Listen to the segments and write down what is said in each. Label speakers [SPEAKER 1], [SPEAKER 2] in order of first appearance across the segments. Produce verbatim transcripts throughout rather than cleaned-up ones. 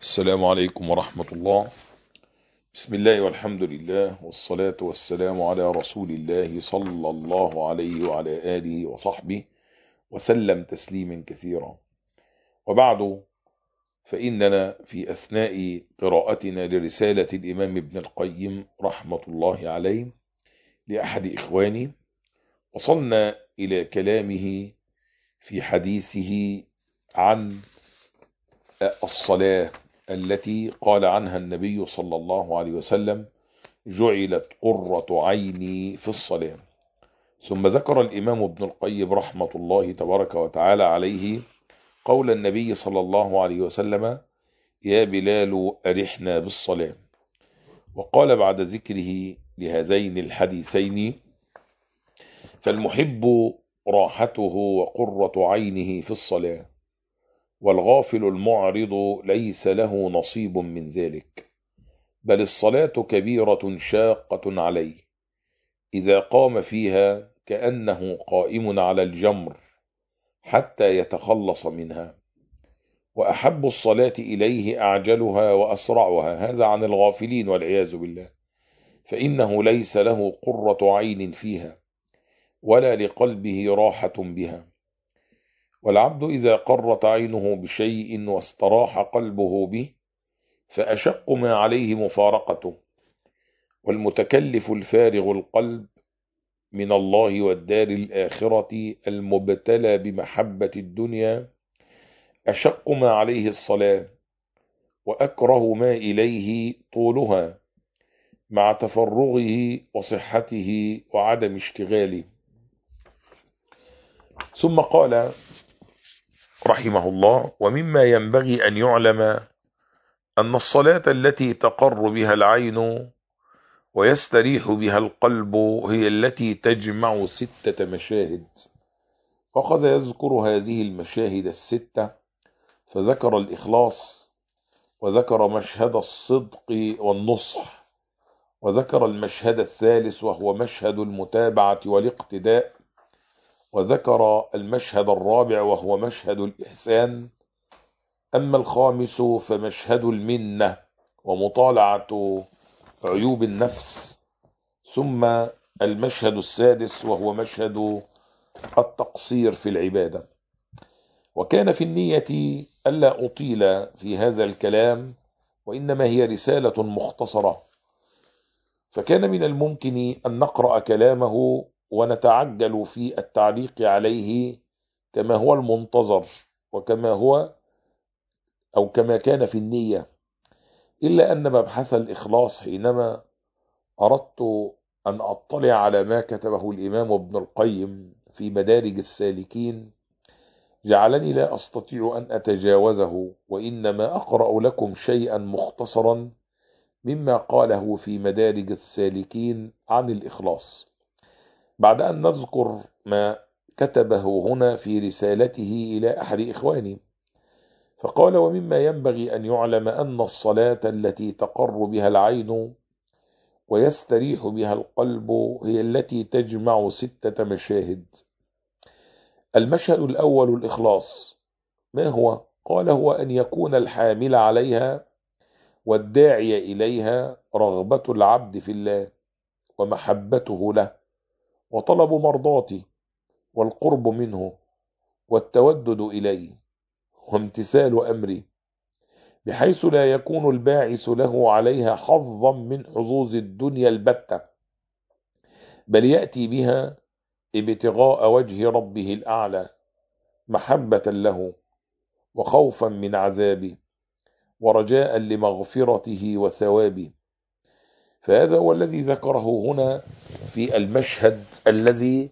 [SPEAKER 1] السلام عليكم ورحمة الله. بسم الله والحمد لله والصلاة والسلام على رسول الله صلى الله عليه وعلى آله وصحبه وسلم تسليما كثيرا، وبعد، فإننا في أثناء قراءتنا لرسالة الإمام ابن القيم رحمة الله عليه لأحد إخواني، وصلنا إلى كلامه في حديثه عن الصلاة التي قال عنها النبي صلى الله عليه وسلم: جعلت قرة عيني في الصلاة. ثم ذكر الإمام ابن القيم رحمة الله تبارك وتعالى عليه قول النبي صلى الله عليه وسلم: يا بلال أرحنا بالصلاة. وقال بعد ذكره لهذين الحديثين: فالمحب راحته وقرة عينه في الصلاة، والغافل المعرض ليس له نصيب من ذلك، بل الصلاة كبيرة شاقة عليه، إذا قام فيها كأنه قائم على الجمر حتى يتخلص منها، وأحب الصلاة إليه أعجلها وأسرعها. هذا عن الغافلين والعياذ بالله، فإنه ليس له قرة عين فيها ولا لقلبه راحة بها. والعبد إذا قرت عينه بشيء واستراح قلبه به فأشق ما عليه مفارقته. والمتكلف الفارغ القلب من الله والدار الآخرة المبتلى بمحبة الدنيا أشق ما عليه الصلاة، وأكره ما إليه طولها مع تفرغه وصحته وعدم اشتغاله. ثم قال رحمه الله: ومما ينبغي أن يعلم أن الصلاة التي تقر بها العين ويستريح بها القلب هي التي تجمع ستة مشاهد. فأخذ يذكر هذه المشاهد الستة، فذكر الإخلاص، وذكر مشهد الصدق والنصح، وذكر المشهد الثالث وهو مشهد المتابعة والاقتداء، وذكر المشهد الرابع وهو مشهد الإحسان. أما الخامس فمشهد المنة ومطالعة عيوب النفس. ثم المشهد السادس وهو مشهد التقصير في العبادة. وكان في النية ألا أطيل في هذا الكلام، وإنما هي رسالة مختصرة، فكان من الممكن أن نقرأ كلامه ونتعجل في التعليق عليه كما هو المنتظر وكما هو أو كما كان في النية، إلا أن مبحث الإخلاص حينما أردت أن أطلع على ما كتبه الإمام ابن القيم في مدارج السالكين جعلني لا أستطيع أن أتجاوزه، وإنما أقرأ لكم شيئا مختصرا مما قاله في مدارج السالكين عن الإخلاص، بعد أن نذكر ما كتبه هنا في رسالته إلى أحد إخواني. فقال: ومما ينبغي أن يعلم أن الصلاة التي تقر بها العين ويستريح بها القلب هي التي تجمع ستة مشاهد. المشهد الأول الإخلاص. ما هو؟ قال: هو أن يكون الحامل عليها والداعي إليها رغبة العبد في الله ومحبته له وطلب مرضاته والقرب منه والتودد إليه وامتثال أمره، بحيث لا يكون الباعث له عليها حظا من حظوظ الدنيا البتة، بل يأتي بها ابتغاء وجه ربه الأعلى، محبة له وخوفا من عذابه ورجاء لمغفرته وثوابه. فهذا هو الذي ذكره هنا في المشهد الذي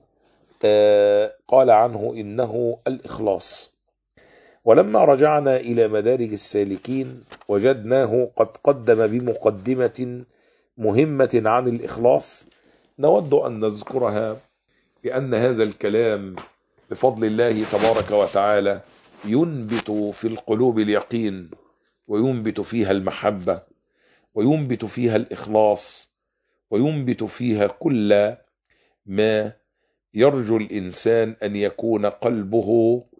[SPEAKER 1] قال عنه إنه الإخلاص. ولما رجعنا إلى مدارج السالكين وجدناه قد قدم بمقدمة مهمة عن الإخلاص نود أن نذكرها، لأن هذا الكلام بفضل الله تبارك وتعالى ينبت في القلوب اليقين، وينبت فيها المحبة، وينبت فيها الإخلاص، وينبت فيها كل ما يرجو الإنسان أن يكون قلبه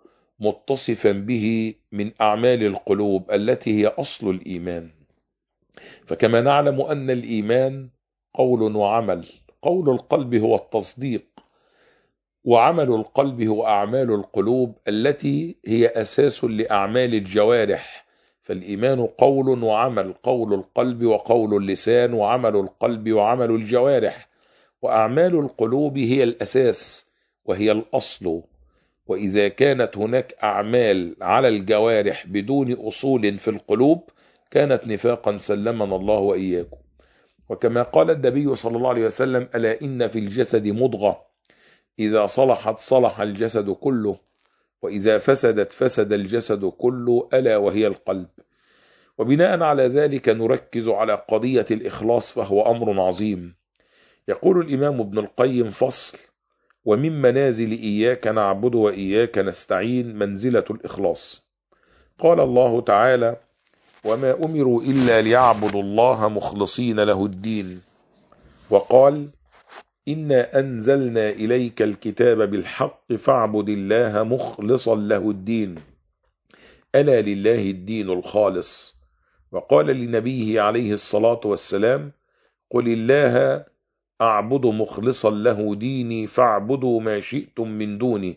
[SPEAKER 1] متصفا به من أعمال القلوب التي هي أصل الإيمان. فكما نعلم أن الإيمان قول وعمل، قول القلب هو التصديق، وعمل القلب هو أعمال القلوب التي هي أساس لأعمال الجوارح. فالإيمان قول وعمل، قول القلب وقول اللسان وعمل القلب وعمل الجوارح، وأعمال القلوب هي الأساس وهي الأصل. وإذا كانت هناك أعمال على الجوارح بدون أصول في القلوب كانت نفاقا، سلمنا الله وإياكم. وكما قال النبي صلى الله عليه وسلم: ألا إن في الجسد مضغة إذا صلحت صلح الجسد كله، وإذا فسدت فسد الجسد كله، ألا وهي القلب. وبناء على ذلك نركز على قضية الإخلاص، فهو أمر عظيم. يقول الإمام ابن القيم: فصل: ومن منازل إياك نعبد وإياك نستعين منزلة الإخلاص. قال الله تعالى: وما أمروا إلا ليعبدوا الله مخلصين له الدين. وقال: إنا أنزلنا إليك الكتاب بالحق فاعبد الله مخلصا له الدين، ألا لله الدين الخالص. وقال لنبيه عليه الصلاة والسلام: قل الله أعبد مخلصا له ديني فاعبدوا ما شئتم من دوني.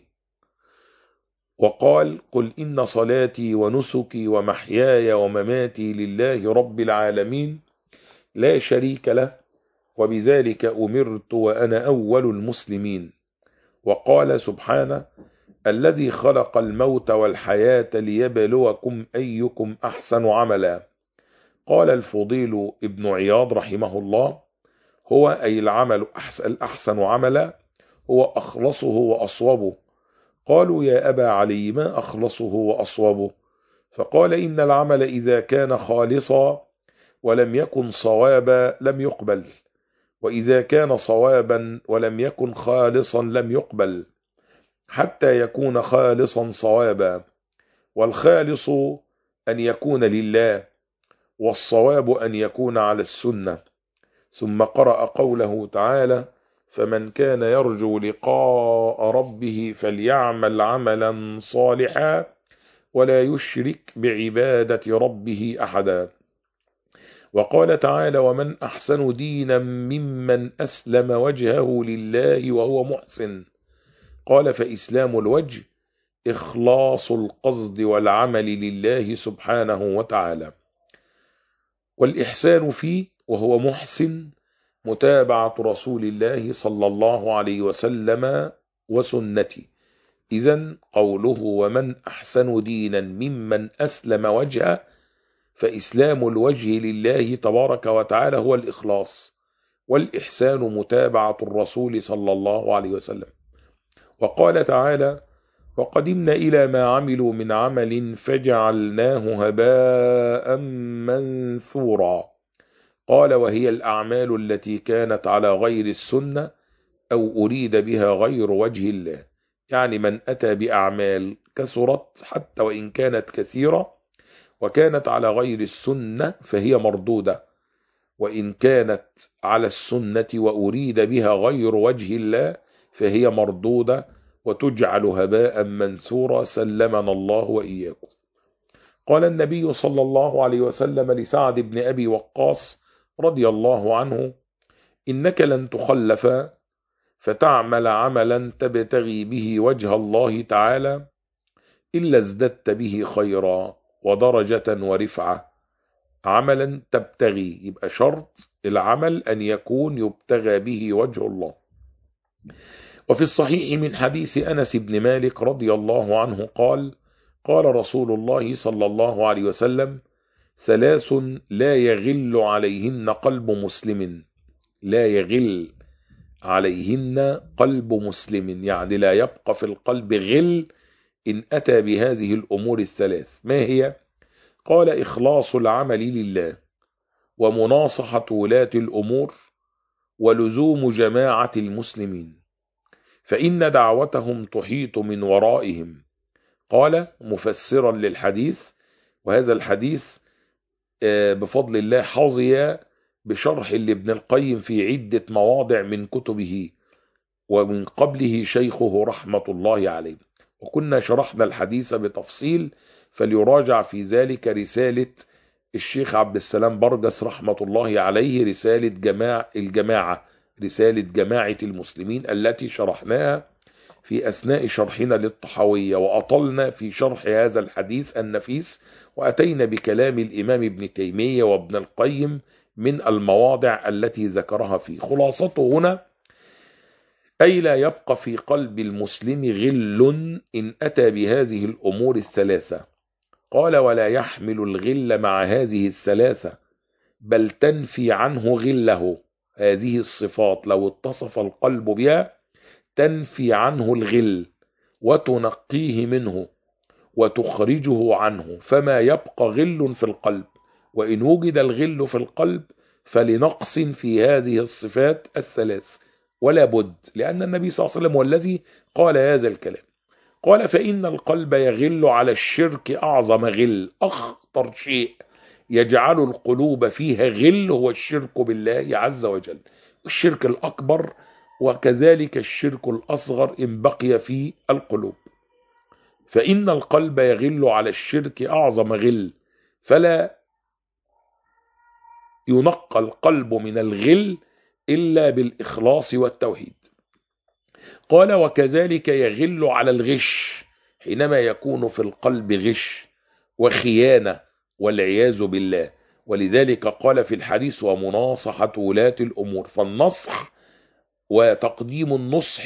[SPEAKER 1] وقال: قل إن صلاتي ونسكي ومحياي ومماتي لله رب العالمين لا شريك له وبذلك أمرت وأنا أول المسلمين. وقال سبحانه: الذي خلق الموت والحياة ليبلوكم أيكم أحسن عملا. قال الفضيل ابن عياض رحمه الله: هو أي العمل الأحسن عملا هو أخلصه وأصوبه. قالوا: يا أبا علي ما أخلصه وأصوبه؟ فقال: إن العمل إذا كان خالصا ولم يكن صوابا لم يقبل، وإذا كان صوابا ولم يكن خالصا لم يقبل، حتى يكون خالصا صوابا. والخالص أن يكون لله، والصواب أن يكون على السنة. ثم قرأ قوله تعالى: فمن كان يرجو لقاء ربه فليعمل عملا صالحا ولا يشرك بعبادة ربه أحدا. وقال تعالى: ومن أحسن دينا ممن أسلم وجهه لله وهو محسن. قال: فإسلام الوجه إخلاص القصد والعمل لله سبحانه وتعالى. والإحسان فيه وهو محسن متابعة رسول الله صلى الله عليه وسلم وسنته. إذن قوله: ومن أحسن دينا ممن أسلم وجهه، فإسلام الوجه لله تبارك وتعالى هو الإخلاص، والإحسان متابعة الرسول صلى الله عليه وسلم. وقال تعالى: وقدمنا إلى ما عملوا من عمل فجعلناه هباء منثورا. قال: وهي الأعمال التي كانت على غير السنة أو أريد بها غير وجه الله. يعني من أتى بأعمال كثرت حتى وإن كانت كثيرة وكانت على غير السنة فهي مردودة، وإن كانت على السنة وأريد بها غير وجه الله فهي مردودة وتجعل هباء منثورا، سلمنا الله وإياكم. قال النبي صلى الله عليه وسلم لسعد بن أبي وقاص رضي الله عنه: إنك لن تخلف فتعمل عملا تبتغي به وجه الله تعالى إلا ازددت به خيرا ودرجة ورفعة. عملا تبتغي، يبقى شرط العمل أن يكون يبتغى به وجه الله. وفي الصحيح من حديث أنس بن مالك رضي الله عنه قال: قال رسول الله صلى الله عليه وسلم: ثلاث لا يغل عليهن قلب مسلم. لا يغل عليهن قلب مسلم، يعني لا يبقى في القلب غل إن أتى بهذه الأمور الثلاث. ما هي؟ قال: إخلاص العمل لله، ومناصحة ولاة الأمور، ولزوم جماعة المسلمين، فإن دعوتهم تحيط من ورائهم. قال مفسرا للحديث، وهذا الحديث بفضل الله حظي بشرح لابن القيم في عدة مواضع من كتبه، ومن قبله شيخه رحمة الله عليه. وكنا شرحنا الحديث بتفصيل، فليراجع في ذلك رسالة الشيخ عبد السلام برجس رحمة الله عليه، رسالة جماعة الجماعة رسالة جماعة المسلمين التي شرحناها في أثناء شرحنا للطحاوية، وأطلنا في شرح هذا الحديث النفيس، وأتينا بكلام الإمام ابن تيمية وابن القيم من المواضع التي ذكرها فيه. خلاصته هنا: أي لا يبقى في قلب المسلم غل إن أتى بهذه الأمور الثلاثة. قال: ولا يحمل الغل مع هذه الثلاثة، بل تنفي عنه غله. هذه الصفات لو اتصف القلب بها تنفي عنه الغل وتنقيه منه وتخرجه عنه، فما يبقى غل في القلب. وإن وجد الغل في القلب فلنقص في هذه الصفات الثلاث ولا بد، لأن النبي صلى الله عليه وسلم هو الذي قال هذا الكلام. قال: فإن القلب يغل على الشرك أعظم غل. أخطر شيء يجعل القلوب فيها غل هو الشرك بالله عز وجل، الشرك الأكبر، وكذلك الشرك الأصغر إن بقي في القلوب. فإن القلب يغل على الشرك أعظم غل، فلا ينقى القلب من الغل إلا بالإخلاص والتوحيد. قال: وكذلك يغل على الغش، حينما يكون في القلب غش وخيانة والعياذ بالله. ولذلك قال في الحديث: ومناصحة ولاة الأمور. فالنصح وتقديم النصح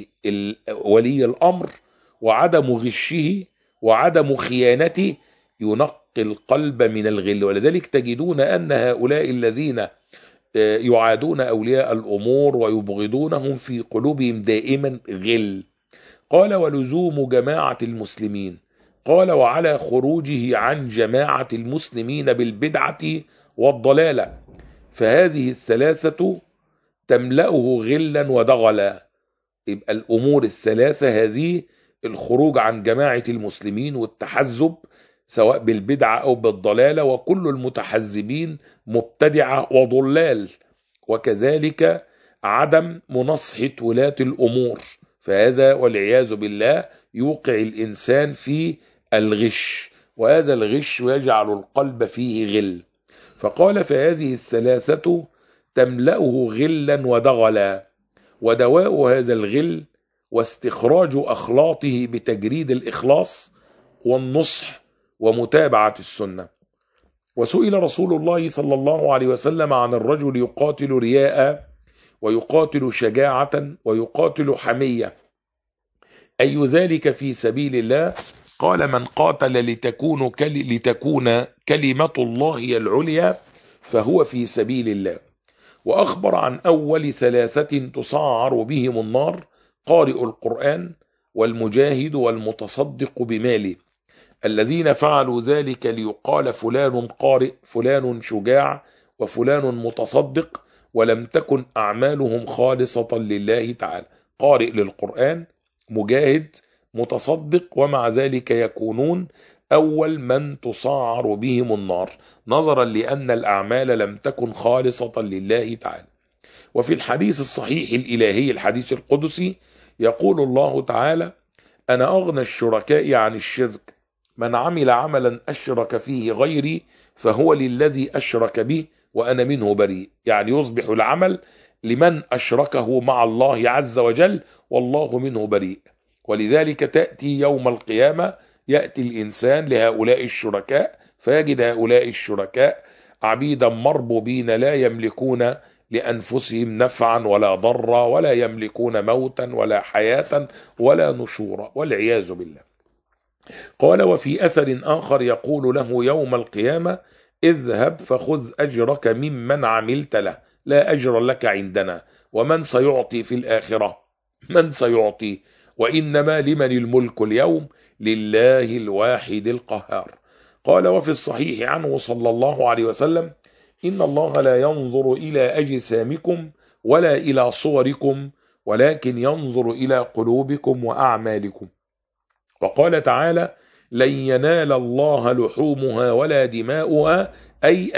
[SPEAKER 1] لولي الأمر وعدم غشه وعدم خيانته ينقي القلب من الغل. ولذلك تجدون أن هؤلاء الذين يعادون أولياء الأمور ويبغضونهم في قلوبهم دائما غل. قال: ولزوم جماعة المسلمين. قال: وعلى خروجه عن جماعة المسلمين بالبدعة والضلالة. فهذه الثلاثة تملأه غلا ودغلا. يبقى الأمور الثلاثة هذه: الخروج عن جماعة المسلمين والتحزب سواء بالبدعة أو بالضلالة، وكل المتحزبين مبتدعة وضلال، وكذلك عدم مناصحة ولاة الأمور، فهذا والعياذ بالله يوقع الإنسان في الغش، وهذا الغش يجعل القلب فيه غل. فقال: فهذه الثلاثة تملأه غلا ودغلا، ودواء هذا الغل واستخراج أخلاطه بتجريد الإخلاص والنصح ومتابعة السنة. وسئل رسول الله صلى الله عليه وسلم عن الرجل يقاتل رياء ويقاتل شجاعة ويقاتل حمية، أي ذلك في سبيل الله؟ قال: من قاتل لتكون, كل لتكون كلمة الله هي العليا فهو في سبيل الله. وأخبر عن أول ثلاثة تسعر بهم النار: قارئ القرآن والمجاهد والمتصدق بماله، الذين فعلوا ذلك ليقال فلان قارئ فلان شجاع وفلان متصدق، ولم تكن أعمالهم خالصة لله تعالى. قارئ للقرآن، مجاهد، متصدق، ومع ذلك يكونون أول من تسعر بهم النار، نظرا لأن الأعمال لم تكن خالصة لله تعالى. وفي الحديث الصحيح الإلهي الحديث القدسي يقول الله تعالى: أنا أغنى الشركاء عن الشرك، من عمل عملا أشرك فيه غيري فهو للذي أشرك به وأنا منه بريء. يعني يصبح العمل لمن أشركه مع الله عز وجل والله منه بريء. ولذلك تأتي يوم القيامة يأتي الإنسان لهؤلاء الشركاء فيجد هؤلاء الشركاء عبيدا مربوبين لا يملكون لأنفسهم نفعا ولا ضرا، ولا يملكون موتا ولا حياة ولا نشورا، والعياذ بالله. قال: وفي أثر آخر يقول له يوم القيامة: اذهب فخذ أجرك ممن عملت له، لا أجر لك عندنا. ومن سيعطي في الآخرة؟ من سيعطي؟ وإنما لمن الملك اليوم؟ لله الواحد القهار. قال: وفي الصحيح عنه صلى الله عليه وسلم: إن الله لا ينظر إلى أجسامكم ولا إلى صوركم ولكن ينظر إلى قلوبكم وأعمالكم. وقال تعالى: لن ينال الله لحومها ولا دماؤها، أي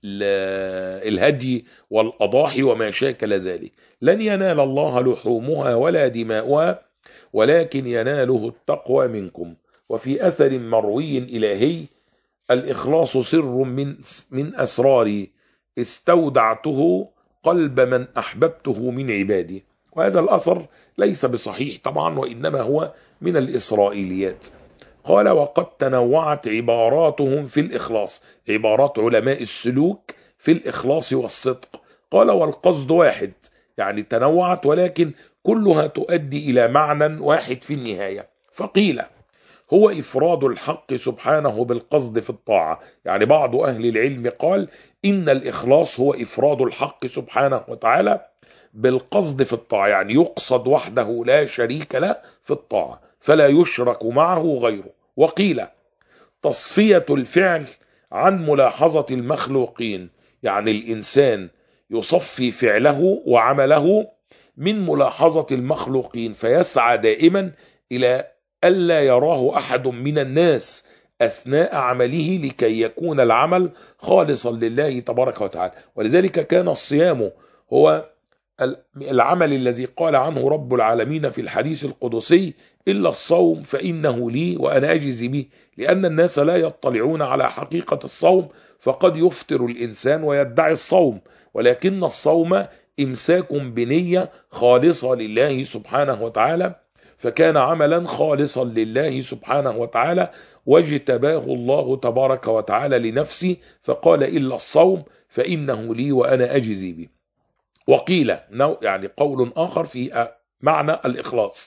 [SPEAKER 1] الهدي والأضاحي وما شاكل ذلك. لن ينال الله لحومها ولا دماؤها ولكن يناله التقوى منكم. وفي أثر مروي إلهي: الإخلاص سر من من أسراري استودعته قلب من أحببته من عبادي. وهذا الأثر ليس بصحيح طبعا، وإنما هو من الإسرائيليات. قال: وقد تنوعت عباراتهم في الإخلاص، عبارات علماء السلوك في الإخلاص والصدق. قال: والقصد واحد، يعني تنوعت ولكن كلها تؤدي إلى معنى واحد في النهاية. فقيل: هو إفراد الحق سبحانه بالقصد في الطاعة. يعني بعض أهل العلم قال إن الإخلاص هو إفراد الحق سبحانه وتعالى بالقصد في الطاعة، يعني يقصد وحده لا شريك له في الطاعة فلا يشرك معه غيره. وقيل: تصفية الفعل عن ملاحظة المخلوقين، يعني الإنسان يصفي فعله وعمله من ملاحظة المخلوقين، فيسعى دائما إلى ألا يراه أحد من الناس أثناء عمله لكي يكون العمل خالصا لله تبارك وتعالى. ولذلك كان الصيام هو العمل الذي قال عنه رب العالمين في الحديث القدسي: إلا الصوم فإنه لي وأنا أجزي به. لأن الناس لا يطلعون على حقيقة الصوم، فقد يفطر الإنسان ويدعي الصوم، ولكن الصوم إمساك بنية خالصة لله سبحانه وتعالى، فكان عملا خالصا لله سبحانه وتعالى، واجتباه الله تبارك وتعالى لنفسه فقال: إلا الصوم فإنه لي وأنا أجزي به. وقيل يعني قول آخر في معنى الإخلاص: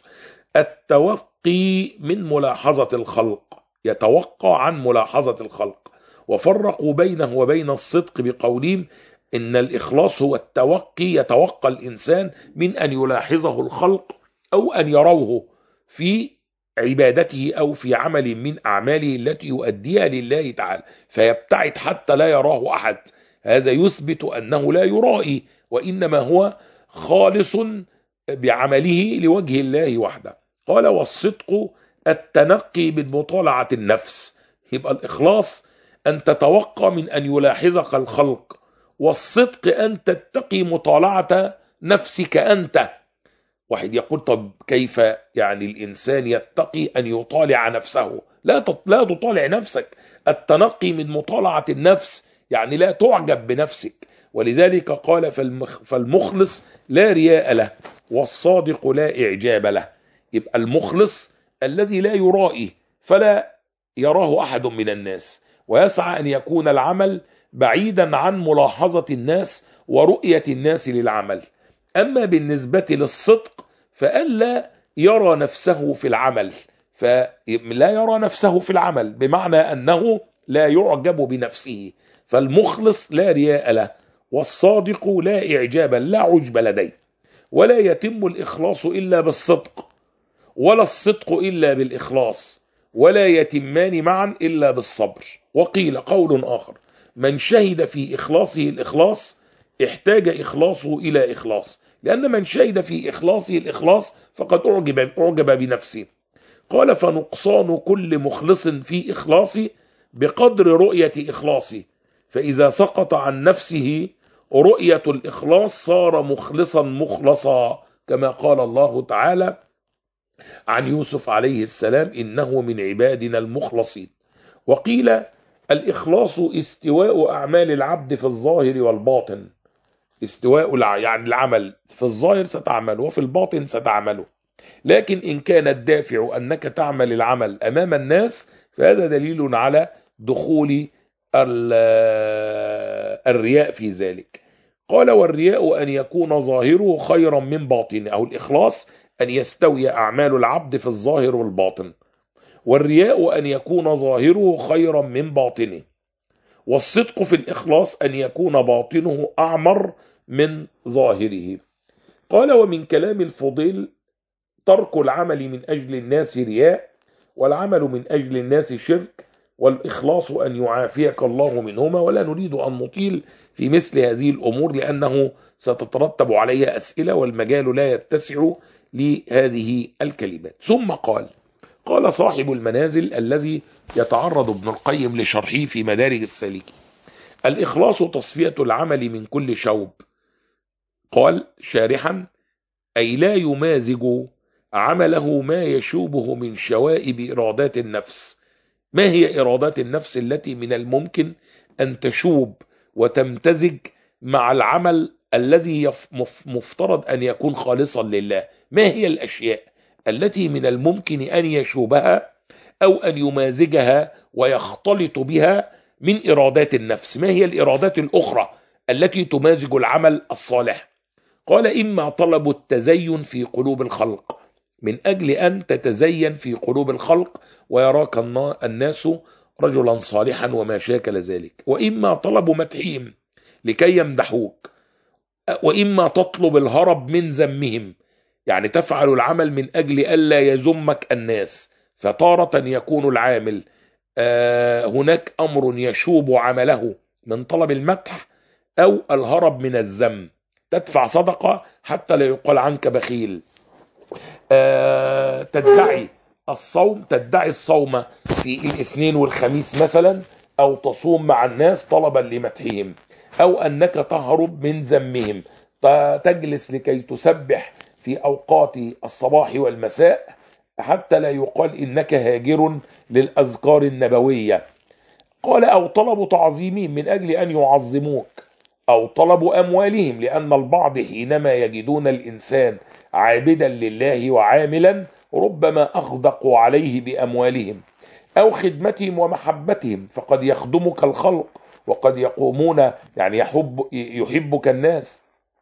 [SPEAKER 1] التوقي من ملاحظة الخلق، يتوقع عن ملاحظة الخلق. وفرقوا بينه وبين الصدق بقولهم إن الإخلاص هو التوقي، يتوقع الإنسان من أن يلاحظه الخلق أو أن يروه في عبادته أو في عمل من أعماله التي يؤديها لله تعالى، فيبتعد حتى لا يراه أحد. هذا يثبت أنه لا يرائي، وإنما هو خالص بعمله لوجه الله وحده. قال: والصدق التنقي من مطالعة النفس. يبقى الإخلاص أن تتوقع من أن يلاحظك الخلق، والصدق أن تتقي مطالعة نفسك أنت. واحد يقول: طب كيف يعني الإنسان يتقي أن يطالع نفسه؟ لا لا تطالع نفسك. التنقي من مطالعة النفس يعني لا تعجب بنفسك. ولذلك قال: فالمخلص لا رياء له والصادق لا إعجاب له. يبقى المخلص الذي لا يرائي فلا يراه أحد من الناس، ويسعى أن يكون العمل بعيدا عن ملاحظة الناس ورؤية الناس للعمل. أما بالنسبة للصدق فألا يرى نفسه في العمل، فلا يرى نفسه في العمل بمعنى أنه لا يعجب بنفسه. فالمخلص لا رياء له والصادق لا إعجاب، لا عجب لديه. ولا يتم الإخلاص إلا بالصدق، ولا الصدق إلا بالإخلاص، ولا يتمان معا إلا بالصبر. وقيل قول آخر: من شهد في إخلاصه الإخلاص احتاج إخلاصه إلى إخلاص، لأن من شهد في إخلاصه الإخلاص فقد أعجب, أعجب بنفسه. قال: فنقصان كل مخلص في إخلاصه بقدر رؤية إخلاصه، فإذا سقط عن نفسه رؤية الإخلاص صار مخلصا مخلصا، كما قال الله تعالى عن يوسف عليه السلام: إنه من عبادنا المخلصين. وقيل: الإخلاص استواء أعمال العبد في الظاهر والباطن. استواء يعني العمل في الظاهر ستعمله وفي الباطن ستعمله، لكن إن كان الدافع أنك تعمل العمل أمام الناس فهذا دليل على دخول الرياء في ذلك. قال: والرياء أن يكون ظاهره خيرا من باطنه، أو الإخلاص أن يستوي أعمال العبد في الظاهر والباطن، والرياء أن يكون ظاهره خيرا من باطنه. والصدق في الإخلاص أن يكون باطنه أعمر من ظاهره. قال: ومن كلام الفضيل: ترك العمل من أجل الناس رياء، والعمل من أجل الناس شرك، والإخلاص أن يعافيك الله منهما. ولا نريد أن نطيل في مثل هذه الأمور لأنه ستترتب عليها أسئلة والمجال لا يتسع لهذه الكلمات. ثم قال قال صاحب المنازل الذي يتعرض ابن القيم لشرحه في مدارج السالكين: الإخلاص تصفية العمل من كل شوب. قال شارحا: أي لا يمازج عمله ما يشوبه من شوائب إرادات النفس. ما هي إرادات النفس التي من الممكن أن تشوب وتمتزج مع العمل الذي مفترض أن يكون خالصا لله؟ ما هي الأشياء التي من الممكن أن يشوبها أو أن يمازجها ويختلط بها من إرادات النفس؟ ما هي الإرادات الأخرى التي تمازج العمل الصالح؟ قال: إما طلب التزين في قلوب الخلق، من أجل أن تتزين في قلوب الخلق ويراك الناس رجلا صالحا وما شاكل ذلك، وإما طلب مدحهم لكي يمدحوك، وإما تطلب الهرب من ذمهم، يعني تفعل العمل من أجل ألا يذمك الناس. فتارة يكون العامل آه هناك أمر يشوب عمله من طلب المدح أو الهرب من الذم. تدفع صدقة حتى لا يقال عنك بخيل، آه تدعي الصوم تدعي الصوم في الاثنين والخميس مثلا، أو تصوم مع الناس طلبا لمدحهم، أو أنك تهرب من ذمهم، تجلس لكي تسبح في أوقات الصباح والمساء حتى لا يقال إنك هاجر للأذكار النبوية. قال: أو طلب تعظيمهم من أجل أن يعظموك، أو طلب أموالهم، لأن البعض حينما يجدون الإنسان عابدا لله وعاملا ربما أغدقوا عليه بأموالهم، أو خدمتهم ومحبتهم، فقد يخدمك الخلق وقد يقومون يعني يحب يحبك الناس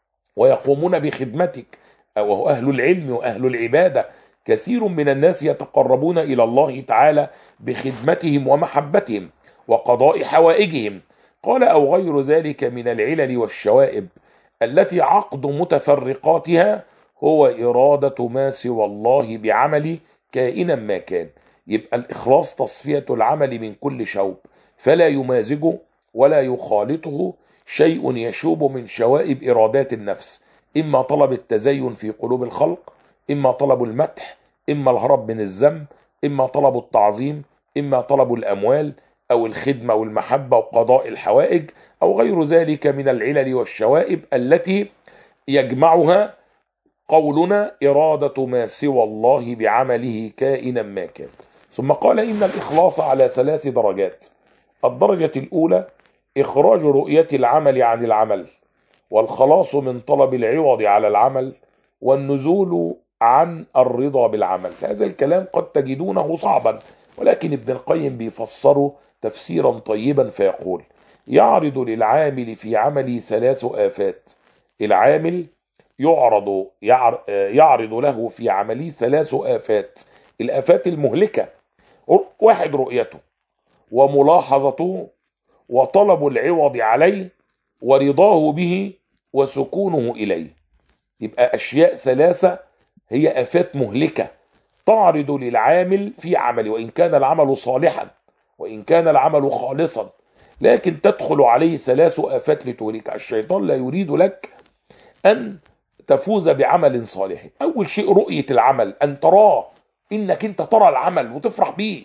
[SPEAKER 1] ويقومون بخدمتك، وهو أهل العلم وأهل العبادة. كثير من الناس يتقربون إلى الله تعالى بخدمتهم ومحبتهم وقضاء حوائجهم. قال: أو غير ذلك من العلل والشوائب التي عقد متفرقاتها هو إرادة ما سوى الله بعمل كائنا ما كان. يبقى الإخلاص تصفية العمل من كل شوب، فلا يمازجه ولا يخالطه شيء يشوب من شوائب إرادات النفس، إما طلب التزين في قلوب الخلق، إما طلب المدح، إما الهرب من الذم، إما طلب التعظيم، إما طلب الأموال أو الخدمة والمحبة وقضاء الحوائج، أو غير ذلك من العلل والشوائب التي يجمعها قولنا إرادة ما سوى الله بعمله كائنا ما كان. ثم قال: إن الإخلاص على ثلاث درجات. الدرجة الأولى إخراج رؤية العمل عن العمل، والخلاص من طلب العوض على العمل، والنزول عن الرضا بالعمل. هذا الكلام قد تجدونه صعبا، ولكن ابن القيم بيفسره تفسيرا طيبا فيقول: يعرض للعامل في عمله ثلاث آفات. العامل يعرض يعرض له في عمله ثلاث آفات، الآفات المهلكة: واحد رؤيته، وملاحظته، وطلب العوض عليه، ورضاه به، وسكونه إليه. يبقى أشياء ثلاثة هي آفات مهلكة تعرض للعامل في عمله، وإن كان العمل صالحا وإن كان العمل خالصا، لكن تدخل عليه ثلاث آفات لتهلك. الشيطان لا يريد لك أن تفوز بعمل صالح. أول شيء رؤية العمل، أن تراه، إنك أنت ترى العمل وتفرح به،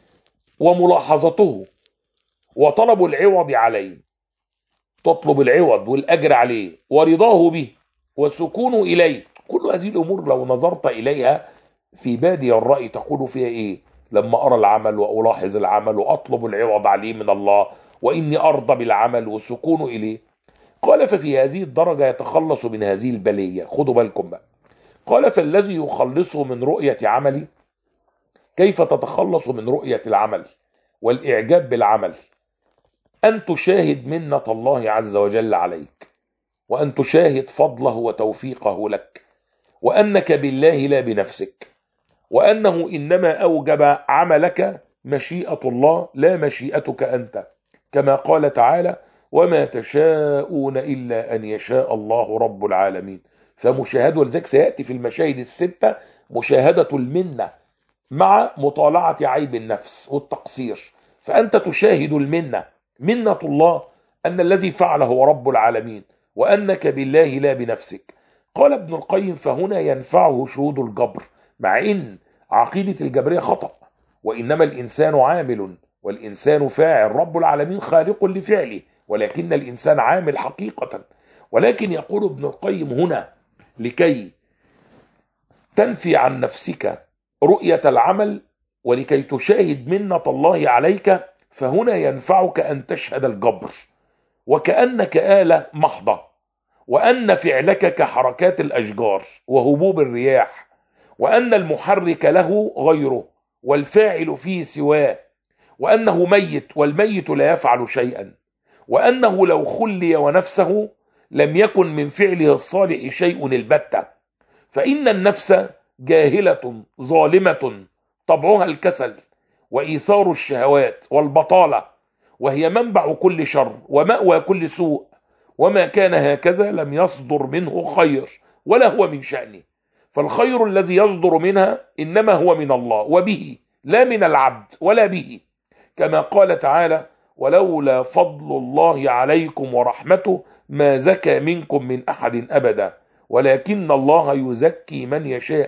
[SPEAKER 1] وملاحظته، وطلب العوض عليه، تطلب العوض والأجر عليه، ورضاه به، وسكونه إليه. كل هذه الأمور لو نظرت إليها في بادي الرأي تقول فيها إيه؟ لما أرى العمل وألاحظ العمل وأطلب العوض عليه من الله، وإني أرضى بالعمل والسكون إليه. قال: ففي هذه الدرجة يتخلص من هذه البلية. خدوا بالكم بقى. قال: فالذي يخلصه من رؤية عملي. كيف تتخلص من رؤية العمل والإعجاب بالعمل؟ أن تشاهد منة الله عز وجل عليك، وأن تشاهد فضله وتوفيقه لك، وأنك بالله لا بنفسك، وأنه إنما أوجب عملك مشيئة الله لا مشيئتك أنت، كما قال تعالى: وما تشاءون إلا أن يشاء الله رب العالمين. فمشاهدة، ولذلك سيأتي في المشاهد الستة مشاهدة المنة مع مطالعة عيب النفس والتقصير. فأنت تشاهد المنة، منة الله، أن الذي فعله هو رب العالمين، وأنك بالله لا بنفسك. قال ابن القيم: فهنا ينفعه شهود الجبر، مع إن عقيدة الجبرية خطأ، وإنما الإنسان عامل والإنسان فاعل، رب العالمين خالق لفعله، ولكن الإنسان عامل حقيقة. ولكن يقول ابن القيم هنا لكي تنفي عن نفسك رؤية العمل ولكي تشاهد منة الله عليك، فهنا ينفعك أن تشهد الجبر وكأنك آلة محضة، وأن فعلك كحركات الأشجار وهبوب الرياح، وأن المحرك له غيره والفاعل فيه سواه، وأنه ميت والميت لا يفعل شيئا، وأنه لو خلي ونفسه لم يكن من فعله الصالح شيء البتة، فإن النفس جاهلة ظالمة طبعها الكسل وإيثار الشهوات والبطالة، وهي منبع كل شر ومأوى كل سوء، وما كان هكذا لم يصدر منه خير ولا هو من شأنه، فالخير الذي يصدر منها إنما هو من الله وبه، لا من العبد ولا به، كما قال تعالى: ولولا فضل الله عليكم ورحمته ما زكى منكم من أحد أبدا ولكن الله يزكي من يشاء.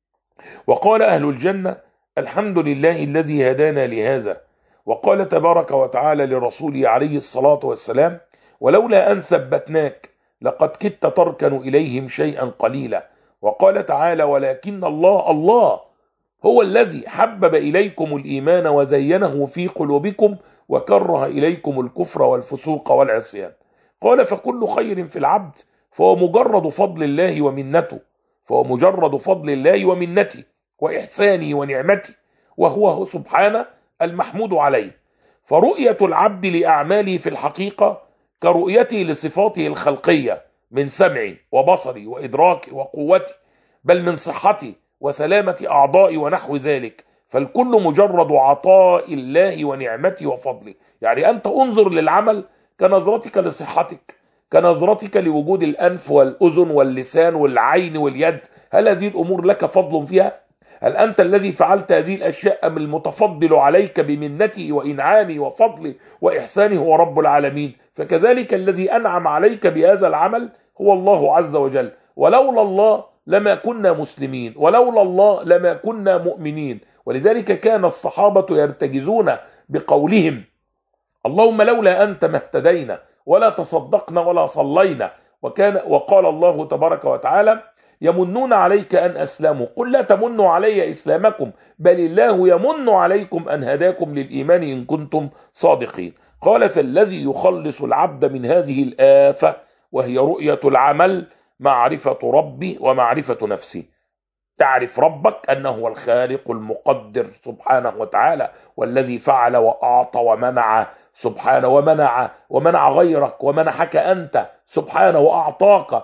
[SPEAKER 1] وقال أهل الجنة: الحمد لله الذي هدانا لهذا. وقال تبارك وتعالى لرسوله عليه الصلاة والسلام: ولولا أن ثبتناك لقد كدت تركن إليهم شيئا قليلا. وقال تعالى: ولكن الله الله هو الذي حبب إليكم الإيمان وزينه في قلوبكم وكره إليكم الكفر والفسوق والعصيان. قال: فكل خير في العبد فهو مجرد فضل الله ومنته، فهو مجرد فضل الله ومنته وإحسانه ونعمته، وهو سبحانه المحمود عليه. فرؤية العبد لأعماله في الحقيقة كرؤيته لصفاته الخلقية من سمعي وبصري وإدراكي وقوتي، بل من صحتي وسلامة أعضائي ونحو ذلك، فالكل مجرد عطاء الله ونعمته وفضله. يعني أنت انظر للعمل كنظرتك لصحتك، كنظرتك لوجود الأنف والأذن واللسان والعين واليد. هل هذه الأمور لك فضل فيها؟ هل أنت الذي فعلت هذه الأشياء أم المتفضل عليك بمنته وإنعامه وفضله وإحسانه هو رب العالمين؟ فكذلك الذي أنعم عليك بهذا العمل هو الله عز وجل. ولولا الله لما كنا مسلمين، ولولا الله لما كنا مؤمنين. ولذلك كان الصحابة يرتجزون بقولهم: اللهم لولا أنت ما اهتدينا ولا تصدقنا ولا صلينا. وكان وقال الله تبارك وتعالى: يمنون عليك أن أسلموا قل لا تمنوا علي إسلامكم بل الله يمن عليكم أن هداكم للإيمان إن كنتم صادقين. قال: فالذي يخلص العبد من هذه الآفة وهي رؤية العمل معرفة ربي ومعرفة نفسي. تعرف ربك أنه هو الخالق المقدر سبحانه وتعالى، والذي فعل وأعطى ومنع سبحانه، ومنع ومنع غيرك ومنحك أنت سبحانه وأعطاك،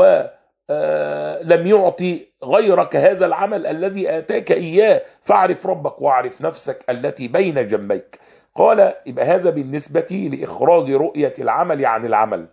[SPEAKER 1] ولم يعطي غيرك هذا العمل الذي آتاك إياه. فاعرف ربك واعرف نفسك التي بين جنبيك. قال: يبقى هذا بالنسبة لإخراج رؤية العمل عن العمل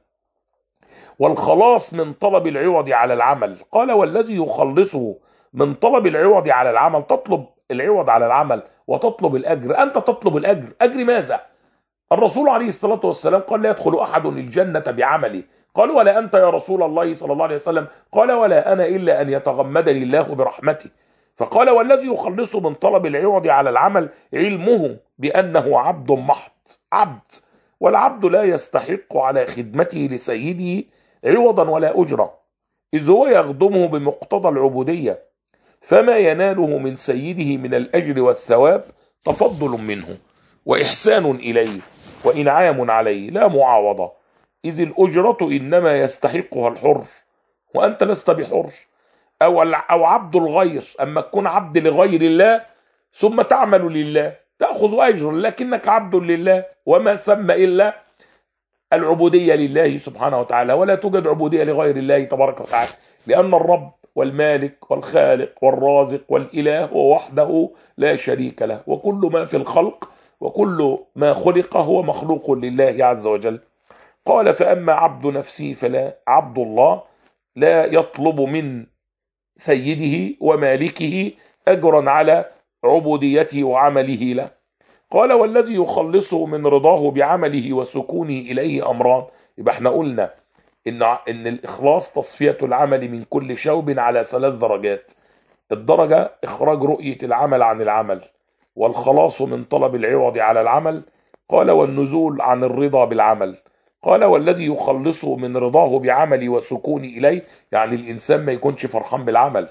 [SPEAKER 1] والخلاص من طلب العوض على العمل. قال: والذي يخلصه من طلب العوض على العمل. تطلب العوض على العمل وتطلب الأجر. أنت تطلب الأجر، أجر ماذا؟ الرسول عليه الصلاة والسلام قال: لا يدخل أحد الجنة بعمله. قال: ولا أنت يا رسول الله صلى الله عليه وسلم؟ قال: ولا أنا إلا أن يتغمدني الله برحمته. فقال: والذي يخلصه من طلب العوض على العمل علمه بأنه عبد محض، عبد، والعبد لا يستحق على خدمته لسيده عوضا ولا أجرة، إذ هو يخدمه بمقتضى العبودية، فما يناله من سيده من الأجر والثواب تفضل منه وإحسان إليه وإنعام عليه لا معاوضة، إذ الأجرة إنما يستحقها الحر وأنت لست بحر، أو أو عبد الغير. أما تكون عبد لغير الله ثم تعمل لله تأخذ أجر، لكنك عبد لله، وما ثم إلا العبودية لله سبحانه وتعالى، ولا توجد عبودية لغير الله تبارك وتعالى، لأن الرب والمالك والخالق والرازق والإله هو وحده لا شريك له، وكل ما في الخلق وكل ما خلق هو مخلوق لله عز وجل. قال: فأما عبد نفسه فلا عبد الله لا يطلب من سيده ومالكه أجرا على عبوديته وعمله له. قال: والذي يخلصه من رضاه بعمله وسكونه إليه أمران. يبقى احنا قلنا إن, إن الإخلاص تصفية العمل من كل شوب على ثلاث درجات. الدرجة إخراج رؤية العمل عن العمل، والخلاص من طلب العوض على العمل. قال: والنزول عن الرضا بالعمل. قال: والذي يخلصه من رضاه بعمله وسكونه إليه، يعني الإنسان ما يكونش فرحان بالعمل،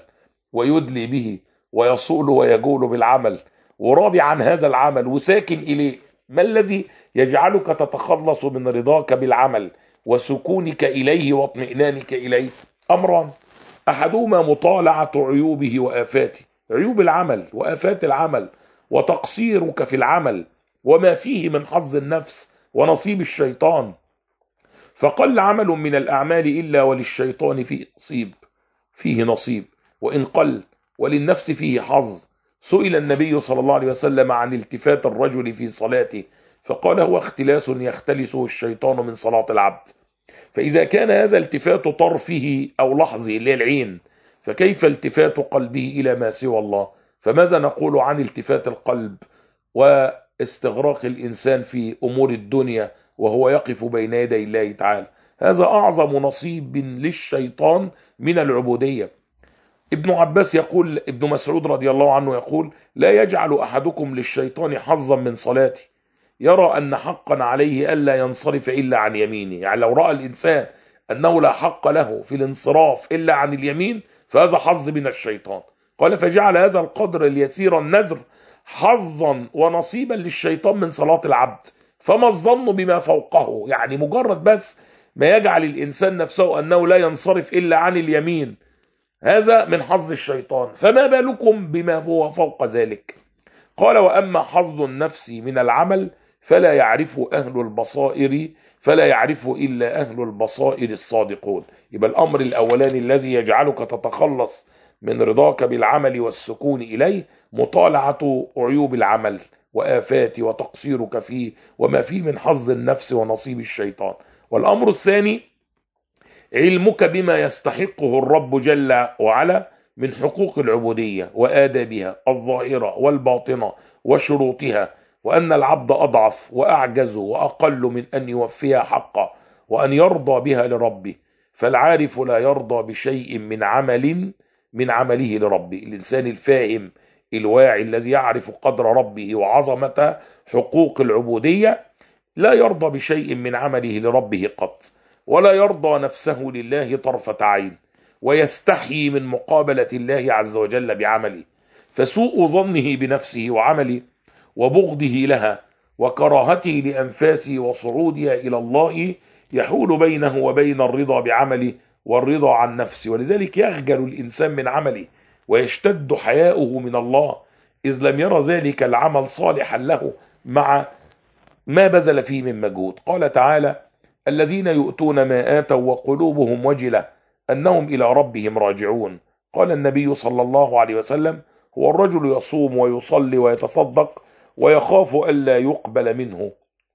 [SPEAKER 1] ويدلي به ويصول ويجول بالعمل وراضي عن هذا العمل وساكن إليه، ما الذي يجعلك تتخلص من رضاك بالعمل وسكونك إليه واطمئنانك إليه؟ أمران: أحدهما مطالعة عيوبه وآفاته، عيوب العمل وآفات العمل وتقصيرك في العمل وما فيه من حظ النفس ونصيب الشيطان، فقل عمل من الأعمال إلا وللشيطان فيه نصيب فيه نصيب وإن قل، وللنفس فيه حظ. سئل النبي صلى الله عليه وسلم عن التفات الرجل في صلاته فقال: هو اختلاس يختلسه الشيطان من صلاة العبد. فإذا كان هذا التفات طرفه أو لحظه للعين، فكيف التفات قلبه إلى ما سوى الله؟ فماذا نقول عن التفات القلب واستغراق الإنسان في أمور الدنيا وهو يقف بين يدي الله تعالى؟ هذا أعظم نصيب للشيطان من العبودية. ابن عباس يقول، ابن مسعود رضي الله عنه يقول: لا يجعل أحدكم للشيطان حظا من صلاته، يرى أن حقا عليه ألا ينصرف إلا عن يمينه. يعني لو رأى الإنسان أنه لا حق له في الانصراف إلا عن اليمين فهذا حظ من الشيطان. قال: فجعل هذا القدر اليسير النذر حظا ونصيبا للشيطان من صلاة العبد، فما الظن بما فوقه؟ يعني مجرد بس ما يجعل الإنسان نفسه أنه لا ينصرف إلا عن اليمين، هذا من حظ الشيطان، فما بالكم بما هو فوق ذلك؟ قال: وأما حظ النفس من العمل فلا يعرف أهل البصائر فلا يعرف إلا أهل البصائر الصادقون. يبقى الأمر الأولاني الذي يجعلك تتخلص من رضاك بالعمل والسكون إليه مطالعة عيوب العمل وآفات وتقصيرك فيه وما فيه من حظ النفس ونصيب الشيطان. والأمر الثاني علمك بما يستحقه الرب جل وعلا من حقوق العبودية وآدابها الظاهرة والباطنة وشروطها، وأن العبد أضعف وأعجز وأقل من أن يوفيها حقه وأن يرضى بها لربه. فالعارف لا يرضى بشيء من عمل من عمله لربه. الإنسان الفاهم الواعي الذي يعرف قدر ربه وعظمة حقوق العبودية لا يرضى بشيء من عمله لربه قط، ولا يرضى نفسه لله طرفة عين، ويستحيي من مقابلة الله عز وجل بعمله. فسوء ظنه بنفسه وعمله وبغضه لها وكراهته لأنفاسه وصعودها إلى الله يحول بينه وبين الرضا بعمله والرضا عن نفسه. ولذلك يخجل الإنسان من عمله ويشتد حياؤه من الله إذ لم يرى ذلك العمل صالحا له مع ما بذل فيه من مجهود. قال تعالى: الذين يؤتون ما آتوا وقلوبهم وجلة أنهم إلى ربهم راجعون. قال النبي صلى الله عليه وسلم: هو الرجل يصوم ويصلي ويتصدق ويخاف ألا يقبل منه.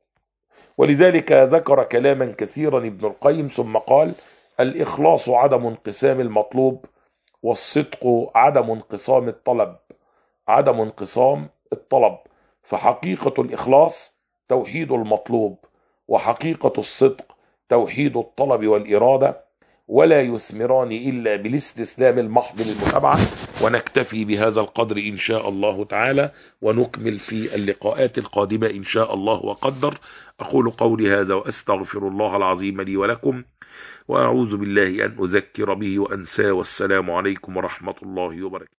[SPEAKER 1] ولذلك ذكر كلاما كثيرا ابن القيم ثم قال: الإخلاص عدم انقسام المطلوب، والصدق عدم انقسام الطلب عدم انقسام الطلب فحقيقة الإخلاص توحيد المطلوب، وحقيقة الصدق توحيد الطلب والإرادة، ولا يثمران إلا بالاستسلام المحض للمتابعة. ونكتفي بهذا القدر إن شاء الله تعالى، ونكمل في اللقاءات القادمة إن شاء الله وقدر. أقول قولي هذا وأستغفر الله العظيم لي ولكم، وأعوذ بالله أن أذكر به وأنساه، والسلام عليكم ورحمة الله وبركاته.